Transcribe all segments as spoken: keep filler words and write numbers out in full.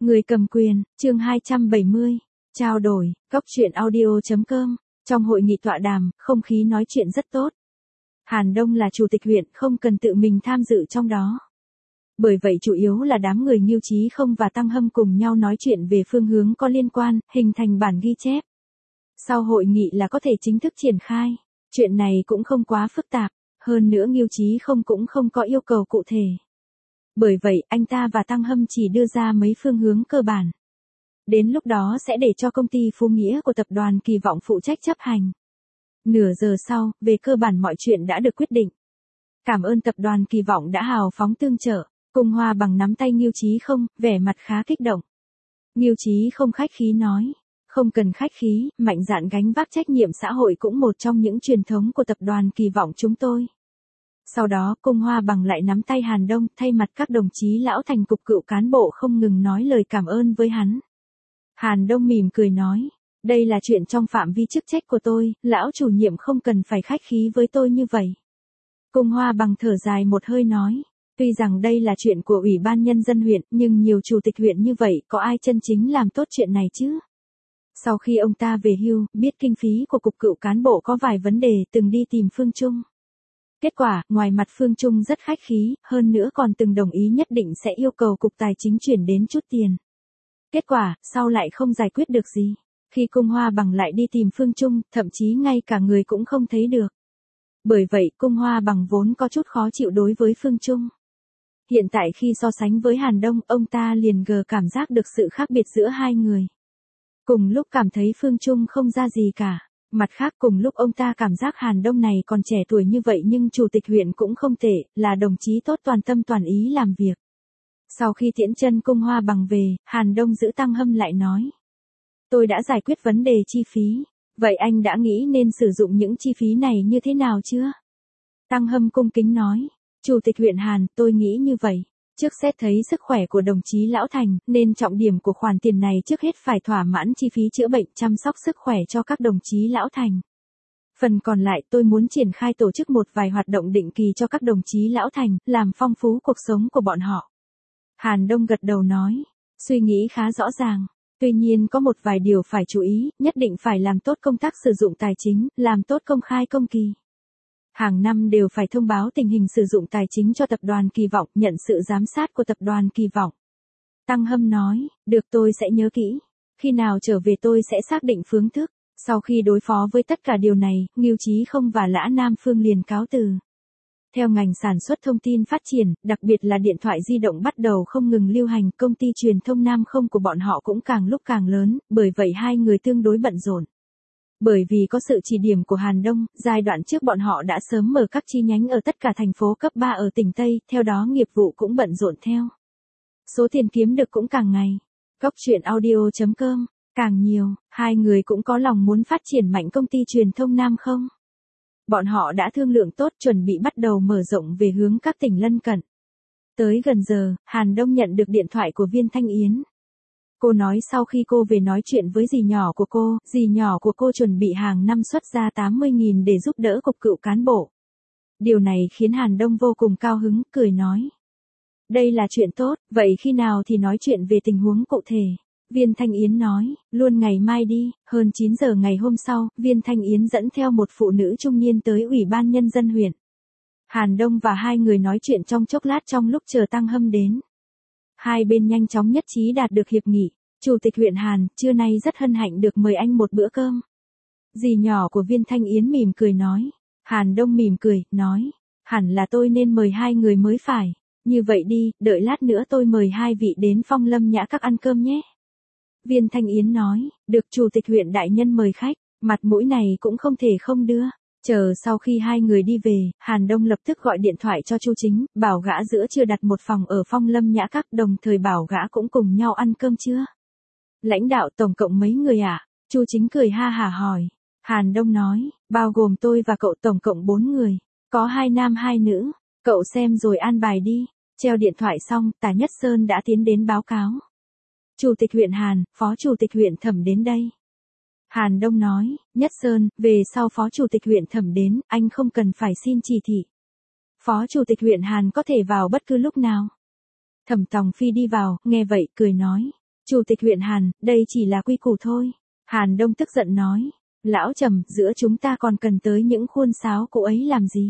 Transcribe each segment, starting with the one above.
Người cầm quyền, chương hai trăm bảy mươi. Trao đổi, góc truyện audio chấm com. Trong hội nghị tọa đàm, không khí nói chuyện rất tốt. Hàn Đông là chủ tịch huyện, không cần tự mình tham dự trong đó. Bởi vậy chủ yếu là đám người Ngưu Chí Không và Tăng Hâm cùng nhau nói chuyện về phương hướng có liên quan, hình thành bản ghi chép. Sau hội nghị là có thể chính thức triển khai. Chuyện này cũng không quá phức tạp, hơn nữa Ngưu Chí Không cũng không có yêu cầu cụ thể. Bởi vậy, anh ta và Tăng Hâm chỉ đưa ra mấy phương hướng cơ bản. Đến lúc đó sẽ để cho công ty Phú Nghĩa của tập đoàn Kỳ Vọng phụ trách chấp hành. Nửa giờ sau, về cơ bản mọi chuyện đã được quyết định. Cảm ơn tập đoàn Kỳ Vọng đã hào phóng tương trợ, Cung Hoa Bằng nắm tay Ngưu Chí Không, vẻ mặt khá kích động. Ngưu Chí Không khách khí nói, không cần khách khí, mạnh dạn gánh vác trách nhiệm xã hội cũng một trong những truyền thống của tập đoàn Kỳ Vọng chúng tôi. Sau đó, Cung Hoa Bằng lại nắm tay Hàn Đông, thay mặt các đồng chí lão thành cục cựu cán bộ không ngừng nói lời cảm ơn với hắn. Hàn Đông mỉm cười nói, đây là chuyện trong phạm vi chức trách của tôi, lão chủ nhiệm không cần phải khách khí với tôi như vậy. Cung Hoa Bằng thở dài một hơi nói, tuy rằng đây là chuyện của Ủy ban Nhân dân huyện, nhưng nhiều chủ tịch huyện như vậy, có ai chân chính làm tốt chuyện này chứ? Sau khi ông ta về hưu, biết kinh phí của cục cựu cán bộ có vài vấn đề, từng đi tìm Phương Trung. Kết quả, ngoài mặt Phương Trung rất khách khí, hơn nữa còn từng đồng ý nhất định sẽ yêu cầu cục tài chính chuyển đến chút tiền. Kết quả, sau lại không giải quyết được gì. Khi Cung Hoa Bằng lại đi tìm Phương Trung, thậm chí ngay cả người cũng không thấy được. Bởi vậy, Cung Hoa Bằng vốn có chút khó chịu đối với Phương Trung. Hiện tại khi so sánh với Hàn Đông, ông ta liền gờ cảm giác được sự khác biệt giữa hai người. Cùng lúc cảm thấy Phương Trung không ra gì cả. Mặt khác cùng lúc ông ta cảm giác Hàn Đông này còn trẻ tuổi như vậy nhưng chủ tịch huyện cũng không tệ, là đồng chí tốt toàn tâm toàn ý làm việc. Sau khi tiễn chân Cung Hoa Bằng về, Hàn Đông giữ Tăng Hâm lại nói. Tôi đã giải quyết vấn đề chi phí. Vậy anh đã nghĩ nên sử dụng những chi phí này như thế nào chưa? Tăng Hâm cung kính nói. Chủ tịch huyện Hàn, tôi nghĩ như vậy. Trước xét thấy sức khỏe của đồng chí Lão Thành, nên trọng điểm của khoản tiền này trước hết phải thỏa mãn chi phí chữa bệnh chăm sóc sức khỏe cho các đồng chí Lão Thành. Phần còn lại tôi muốn triển khai tổ chức một vài hoạt động định kỳ cho các đồng chí Lão Thành, làm phong phú cuộc sống của bọn họ. Hàn Đông gật đầu nói, suy nghĩ khá rõ ràng. Tuy nhiên có một vài điều phải chú ý, nhất định phải làm tốt công tác sử dụng tài chính, làm tốt công khai công kỳ. Hàng năm đều phải thông báo tình hình sử dụng tài chính cho tập đoàn Kỳ Vọng, nhận sự giám sát của tập đoàn Kỳ Vọng. Tăng Hâm nói, được tôi sẽ nhớ kỹ. Khi nào trở về tôi sẽ xác định phương thức. Sau khi đối phó với tất cả điều này, Ngưu Chí Không và Lã Nam Phương liền cáo từ. Theo ngành sản xuất thông tin phát triển, đặc biệt là điện thoại di động bắt đầu không ngừng lưu hành, công ty truyền thông Nam Không của bọn họ cũng càng lúc càng lớn, bởi vậy hai người tương đối bận rộn. Bởi vì có sự chỉ điểm của Hàn Đông, giai đoạn trước bọn họ đã sớm mở các chi nhánh ở tất cả thành phố cấp ba ở tỉnh Tây, theo đó nghiệp vụ cũng bận rộn theo. Số tiền kiếm được cũng càng ngày. Góc truyện audio chấm com, càng nhiều, hai người cũng có lòng muốn phát triển mạnh công ty truyền thông Nam Không. Bọn họ đã thương lượng tốt chuẩn bị bắt đầu mở rộng về hướng các tỉnh lân cận. Tới gần giờ, Hàn Đông nhận được điện thoại của Viên Thanh Yến. Cô nói sau khi cô về nói chuyện với dì nhỏ của cô, dì nhỏ của cô chuẩn bị hàng năm xuất ra tám mươi nghìn để giúp đỡ cục cựu cán bộ. Điều này khiến Hàn Đông vô cùng cao hứng, cười nói. Đây là chuyện tốt, vậy khi nào thì nói chuyện về tình huống cụ thể? Viên Thanh Yến nói, luôn ngày mai đi. Hơn chín giờ ngày hôm sau, Viên Thanh Yến dẫn theo một phụ nữ trung niên tới Ủy ban Nhân dân huyện. Hàn Đông và hai người nói chuyện trong chốc lát trong lúc chờ Tăng Hâm đến. Hai bên nhanh chóng nhất trí đạt được hiệp nghị. Chủ tịch huyện Hàn, trưa nay rất hân hạnh được mời anh một bữa cơm. Dì nhỏ của Viên Thanh Yến mỉm cười nói. Hàn Đông mỉm cười, nói. Hẳn là tôi nên mời hai người mới phải. Như vậy đi, đợi lát nữa tôi mời hai vị đến Phong Lâm Nhã Các ăn cơm nhé. Viên Thanh Yến nói, được chủ tịch huyện đại nhân mời khách, mặt mũi này cũng không thể không đưa. Chờ sau khi hai người đi về, Hàn Đông lập tức gọi điện thoại cho Chu Chính, bảo gã giữa trưa đặt một phòng ở Phong Lâm Nhã Các, đồng thời bảo gã cũng cùng nhau ăn cơm trưa. Lãnh đạo tổng cộng mấy người ạ? À? Chu Chính cười ha hả hỏi. Hàn Đông nói, bao gồm tôi và cậu tổng cộng bốn người, có hai nam hai nữ, cậu xem rồi an bài đi. Treo điện thoại xong, Tả Nhất Sơn đã tiến đến báo cáo. Chủ tịch huyện Hàn, Phó Chủ tịch huyện Thẩm đến đây. Hàn Đông nói, Nhất Sơn, về sau Phó Chủ tịch huyện Thẩm đến, anh không cần phải xin chỉ thị. Phó Chủ tịch huyện Hàn có thể vào bất cứ lúc nào. Thẩm Tòng Phi đi vào, nghe vậy, cười nói. Chủ tịch huyện Hàn, đây chỉ là quy củ thôi. Hàn Đông tức giận nói. Lão Trầm, giữa chúng ta còn cần tới những khuôn sáo cũ ấy làm gì?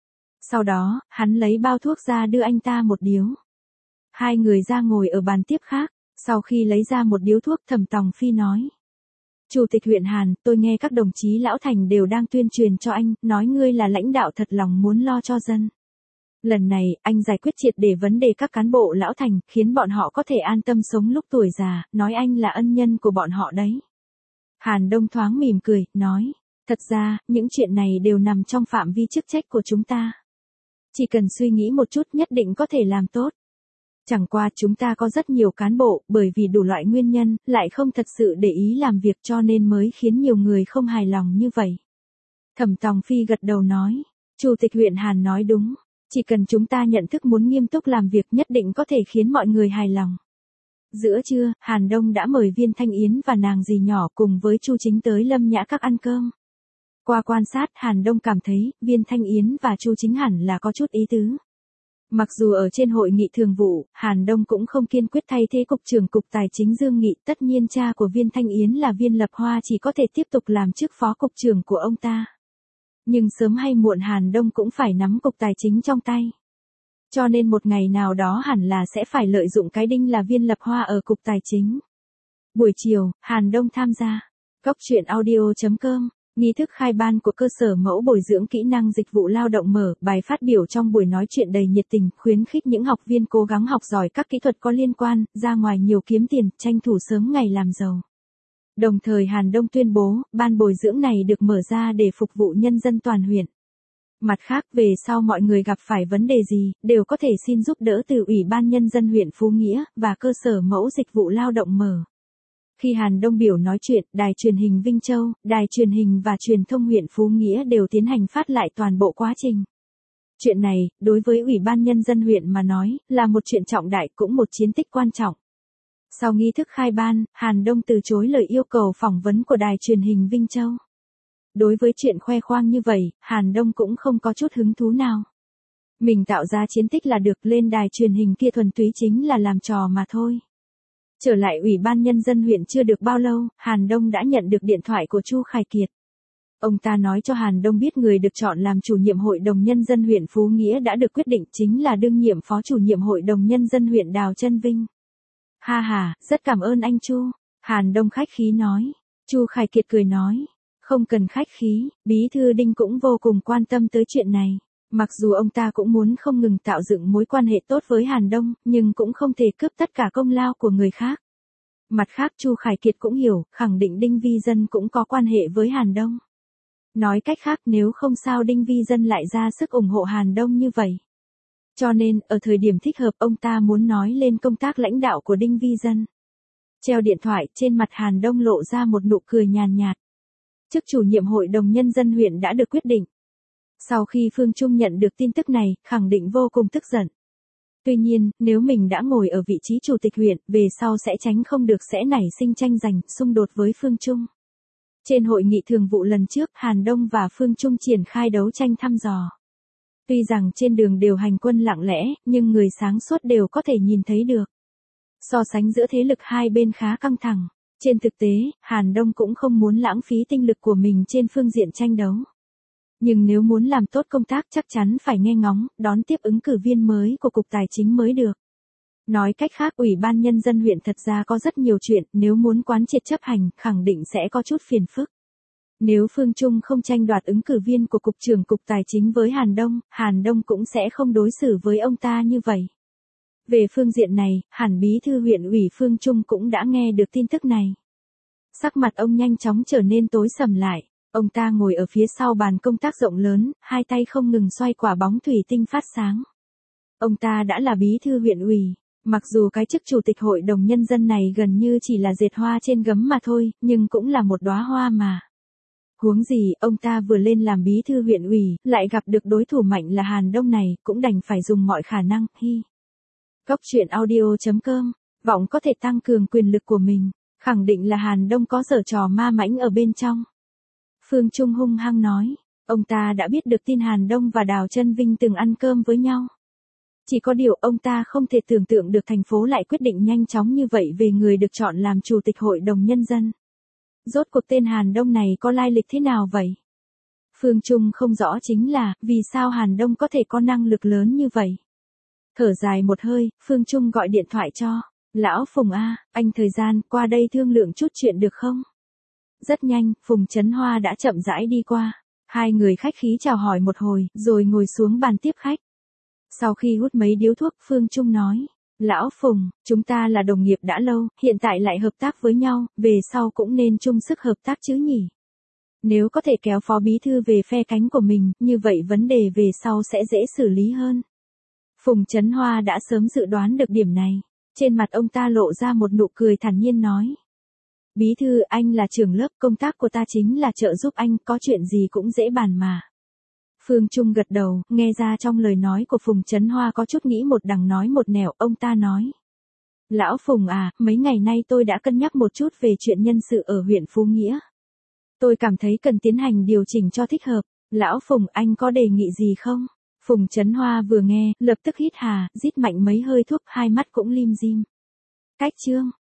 Sau đó, hắn lấy bao thuốc ra đưa anh ta một điếu. Hai người ra ngồi ở bàn tiếp khác, sau khi lấy ra một điếu thuốc Thẩm Tòng Phi nói. Chủ tịch huyện Hàn, tôi nghe các đồng chí lão thành đều đang tuyên truyền cho anh, nói ngươi là lãnh đạo thật lòng muốn lo cho dân. Lần này, anh giải quyết triệt để vấn đề các cán bộ lão thành, khiến bọn họ có thể an tâm sống lúc tuổi già, nói anh là ân nhân của bọn họ đấy. Hàn Đông thoáng mỉm cười, nói, thật ra, những chuyện này đều nằm trong phạm vi chức trách của chúng ta. Chỉ cần suy nghĩ một chút nhất định có thể làm tốt. Chẳng qua chúng ta có rất nhiều cán bộ, bởi vì đủ loại nguyên nhân, lại không thật sự để ý làm việc cho nên mới khiến nhiều người không hài lòng như vậy. Thẩm Tòng Phi gật đầu nói, Chủ tịch huyện Hàn nói đúng, chỉ cần chúng ta nhận thức muốn nghiêm túc làm việc nhất định có thể khiến mọi người hài lòng. Giữa trưa, Hàn Đông đã mời Viên Thanh Yến và nàng dì nhỏ cùng với Chu Chính tới Lâm Nhã Các ăn cơm. Qua quan sát, Hàn Đông cảm thấy, Viên Thanh Yến và Chu Chính hẳn là có chút ý tứ. Mặc dù ở trên hội nghị thường vụ, Hàn Đông cũng không kiên quyết thay thế cục trưởng cục tài chính Dương Nghị, tất nhiên cha của Viên Thanh Yến là Viên Lập Hoa chỉ có thể tiếp tục làm chức phó cục trưởng của ông ta. Nhưng sớm hay muộn Hàn Đông cũng phải nắm cục tài chính trong tay. Cho nên một ngày nào đó hẳn là sẽ phải lợi dụng cái đinh là Viên Lập Hoa ở cục tài chính. Buổi chiều, Hàn Đông tham gia. Cóc truyện audio chấm com. Nghi thức khai ban của cơ sở mẫu bồi dưỡng kỹ năng dịch vụ lao động mở, bài phát biểu trong buổi nói chuyện đầy nhiệt tình, khuyến khích những học viên cố gắng học giỏi các kỹ thuật có liên quan, ra ngoài nhiều kiếm tiền, tranh thủ sớm ngày làm giàu. Đồng thời Hàn Đông tuyên bố, ban bồi dưỡng này được mở ra để phục vụ nhân dân toàn huyện. Mặt khác, về sau mọi người gặp phải vấn đề gì, đều có thể xin giúp đỡ từ Ủy ban Nhân dân huyện Phú Nghĩa, và cơ sở mẫu dịch vụ lao động mở. Khi Hàn Đông biểu nói chuyện, đài truyền hình Vinh Châu, đài truyền hình và truyền thông huyện Phú Nghĩa đều tiến hành phát lại toàn bộ quá trình. Chuyện này, đối với Ủy ban Nhân dân huyện mà nói, là một chuyện trọng đại cũng một chiến tích quan trọng. Sau nghi thức khai ban, Hàn Đông từ chối lời yêu cầu phỏng vấn của đài truyền hình Vinh Châu. Đối với chuyện khoe khoang như vậy, Hàn Đông cũng không có chút hứng thú nào. Mình tạo ra chiến tích là được, lên đài truyền hình kia thuần túy chính là làm trò mà thôi. Trở lại Ủy ban Nhân dân huyện chưa được bao lâu, Hàn Đông đã nhận được điện thoại của Chu Khải Kiệt. Ông ta nói cho Hàn Đông biết người được chọn làm chủ nhiệm Hội đồng Nhân dân huyện Phú Nghĩa đã được quyết định, chính là đương nhiệm phó chủ nhiệm Hội đồng Nhân dân huyện Đào Chân Vinh. Ha ha, rất cảm ơn anh Chu. Hàn Đông khách khí nói. Chu Khải Kiệt cười nói. Không cần khách khí, Bí thư Đinh cũng vô cùng quan tâm tới chuyện này. Mặc dù ông ta cũng muốn không ngừng tạo dựng mối quan hệ tốt với Hàn Đông, nhưng cũng không thể cướp tất cả công lao của người khác. Mặt khác Chu Khải Kiệt cũng hiểu, khẳng định Đinh Vi Dân cũng có quan hệ với Hàn Đông. Nói cách khác, nếu không sao Đinh Vi Dân lại ra sức ủng hộ Hàn Đông như vậy. Cho nên, ở thời điểm thích hợp ông ta muốn nói lên công tác lãnh đạo của Đinh Vi Dân. Treo điện thoại, trên mặt Hàn Đông lộ ra một nụ cười nhàn nhạt. Chức chủ nhiệm Hội đồng Nhân dân huyện đã được quyết định. Sau khi Phương Trung nhận được tin tức này, khẳng định vô cùng tức giận. Tuy nhiên, nếu mình đã ngồi ở vị trí chủ tịch huyện, về sau sẽ tránh không được sẽ nảy sinh tranh giành, xung đột với Phương Trung. Trên hội nghị thường vụ lần trước, Hàn Đông và Phương Trung triển khai đấu tranh thăm dò. Tuy rằng trên đường đều hành quân lặng lẽ, nhưng người sáng suốt đều có thể nhìn thấy được. So sánh giữa thế lực hai bên khá căng thẳng. Trên thực tế, Hàn Đông cũng không muốn lãng phí tinh lực của mình trên phương diện tranh đấu. Nhưng nếu muốn làm tốt công tác chắc chắn phải nghe ngóng, đón tiếp ứng cử viên mới của Cục Tài chính mới được. Nói cách khác, Ủy ban Nhân dân huyện thật ra có rất nhiều chuyện, nếu muốn quán triệt chấp hành, khẳng định sẽ có chút phiền phức. Nếu Phương Trung không tranh đoạt ứng cử viên của Cục trưởng Cục Tài chính với Hàn Đông, Hàn Đông cũng sẽ không đối xử với ông ta như vậy. Về phương diện này, hẳn bí thư huyện ủy Phương Trung cũng đã nghe được tin tức này. Sắc mặt ông nhanh chóng trở nên tối sầm lại. Ông ta ngồi ở phía sau bàn công tác rộng lớn, hai tay không ngừng xoay quả bóng thủy tinh phát sáng. Ông ta đã là bí thư huyện ủy, mặc dù cái chức chủ tịch Hội đồng Nhân dân này gần như chỉ là dệt hoa trên gấm mà thôi, nhưng cũng là một đóa hoa mà. Huống gì, ông ta vừa lên làm bí thư huyện ủy, lại gặp được đối thủ mạnh là Hàn Đông này, cũng đành phải dùng mọi khả năng, hi. Cóc truyện audio chấm com, vọng có thể tăng cường quyền lực của mình, khẳng định là Hàn Đông có giở trò ma mãnh ở bên trong. Phương Trung hung hăng nói, ông ta đã biết được tin Hàn Đông và Đào Chân Vinh từng ăn cơm với nhau. Chỉ có điều ông ta không thể tưởng tượng được thành phố lại quyết định nhanh chóng như vậy về người được chọn làm chủ tịch hội đồng nhân dân. Rốt cuộc tên Hàn Đông này có lai lịch thế nào vậy? Phương Trung không rõ chính là, vì sao Hàn Đông có thể có năng lực lớn như vậy? Thở dài một hơi, Phương Trung gọi điện thoại cho. Lão Phùng A, anh thời gian, qua đây thương lượng chút chuyện được không? Rất nhanh, Phùng Chấn Hoa đã chậm rãi đi qua. Hai người khách khí chào hỏi một hồi, rồi ngồi xuống bàn tiếp khách. Sau khi hút mấy điếu thuốc, Phương Trung nói. Lão Phùng, chúng ta là đồng nghiệp đã lâu, hiện tại lại hợp tác với nhau, về sau cũng nên chung sức hợp tác chứ nhỉ? Nếu có thể kéo phó bí thư về phe cánh của mình, như vậy vấn đề về sau sẽ dễ xử lý hơn. Phùng Chấn Hoa đã sớm dự đoán được điểm này. Trên mặt ông ta lộ ra một nụ cười thản nhiên nói. Bí thư, anh là trưởng lớp, công tác của ta chính là trợ giúp anh, có chuyện gì cũng dễ bàn mà. Phương Trung gật đầu, nghe ra trong lời nói của Phùng Chấn Hoa có chút nghĩ một đằng nói một nẻo, ông ta nói. Lão Phùng à, mấy ngày nay tôi đã cân nhắc một chút về chuyện nhân sự ở huyện Phú Nghĩa. Tôi cảm thấy cần tiến hành điều chỉnh cho thích hợp. Lão Phùng, anh có đề nghị gì không? Phùng Chấn Hoa vừa nghe, lập tức hít hà, rít mạnh mấy hơi thuốc, hai mắt cũng lim dim. Cách chương.